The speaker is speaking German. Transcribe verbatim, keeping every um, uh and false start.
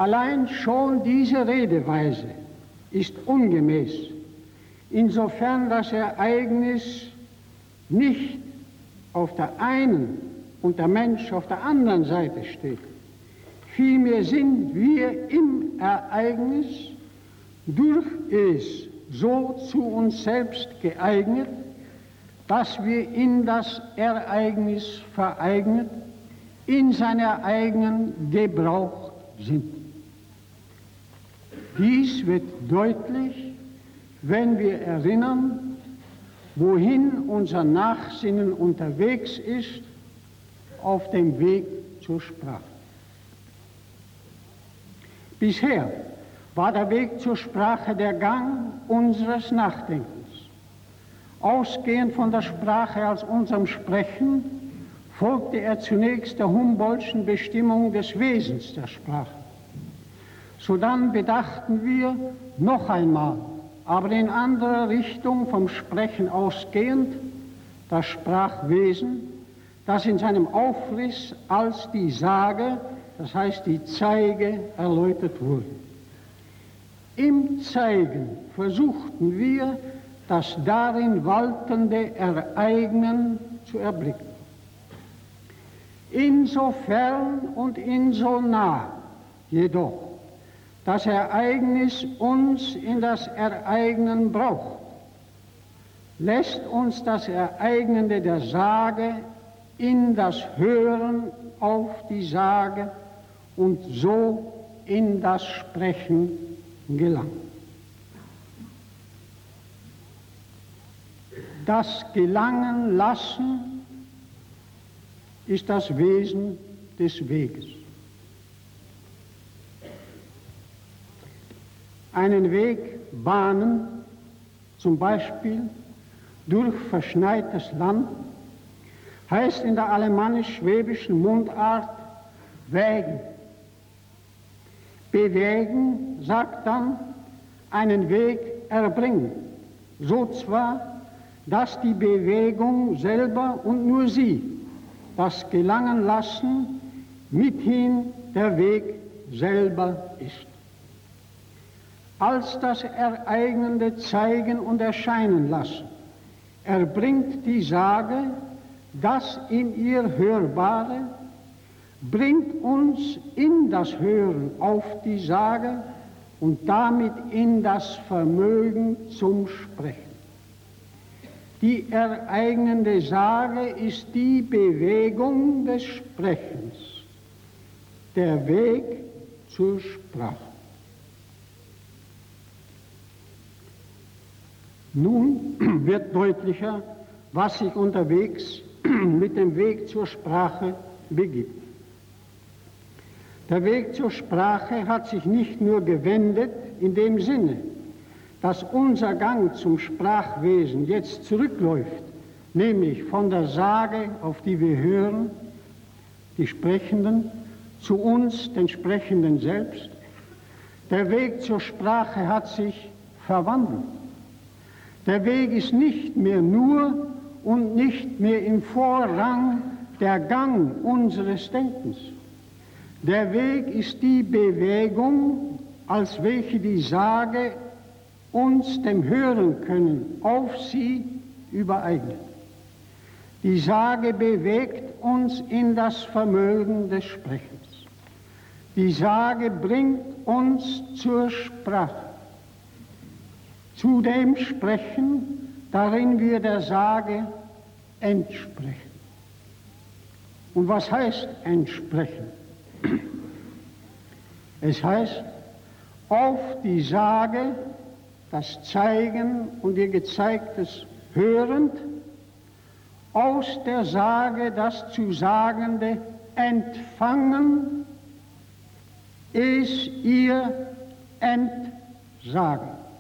Allein schon diese Redeweise ist ungemäß, insofern das Ereignis nicht auf der einen und der Mensch auf der anderen Seite steht. Vielmehr sind wir im Ereignis durch es so zu uns selbst geeignet, dass wir in das Ereignis vereignet, in seiner eigenen Gebrauch sind. Dies wird deutlich, wenn wir erinnern, wohin unser Nachsinnen unterwegs ist, auf dem Weg zur Sprache. Bisher war der Weg zur Sprache der Gang unseres Nachdenkens. Ausgehend von der Sprache als unserem Sprechen folgte er zunächst der Humboldtschen Bestimmung des Wesens der Sprache. Sodann bedachten wir noch einmal, aber in anderer Richtung vom Sprechen ausgehend, das Sprachwesen, das in seinem Aufriss als die Sage, das heißt die Zeige, erläutert wurde. Im Zeigen versuchten wir, das darin waltende Ereignen zu erblicken. Insofern und insonah jedoch das Ereignis uns in das Ereignen braucht, lässt uns das Ereignende der Sage in das Hören auf die Sage und so in das Sprechen gelangen. Das Gelangen lassen ist das Wesen des Weges. Einen Weg bahnen, zum Beispiel durch verschneites Land, heißt in der alemannisch-schwäbischen Mundart wägen. Bewegen sagt dann einen Weg erbringen, so zwar, dass die Bewegung selber und nur sie, das Gelangen lassen, mithin der Weg selber ist. Als das Ereignende zeigen und erscheinen lassen, erbringt die Sage das in ihr Hörbare, bringt uns in das Hören auf die Sage und damit in das Vermögen zum Sprechen. Die ereignende Sage ist die Bewegung des Sprechens, der Weg zur Sprache. Nun wird deutlicher, was sich unterwegs mit dem Weg zur Sprache begibt. Der Weg zur Sprache hat sich nicht nur gewendet in dem Sinne, dass unser Gang zum Sprachwesen jetzt zurückläuft, nämlich von der Sage, auf die wir hören, die Sprechenden, zu uns, den Sprechenden selbst. Der Weg zur Sprache hat sich verwandelt. Der Weg ist nicht mehr nur und nicht mehr im Vorrang der Gang unseres Denkens. Der Weg ist die Bewegung, als welche die Sage uns dem Hören können, auf sie übereignet. Die Sage bewegt uns in das Vermögen des Sprechens. Die Sage bringt uns zur Sprache, zu dem Sprechen, darin wir der Sage entsprechen. Und was heißt entsprechen? Es heißt, auf die Sage, das Zeigen und ihr Gezeigtes hörend, aus der Sage das zu Sagende empfangen, es ihr entsagen.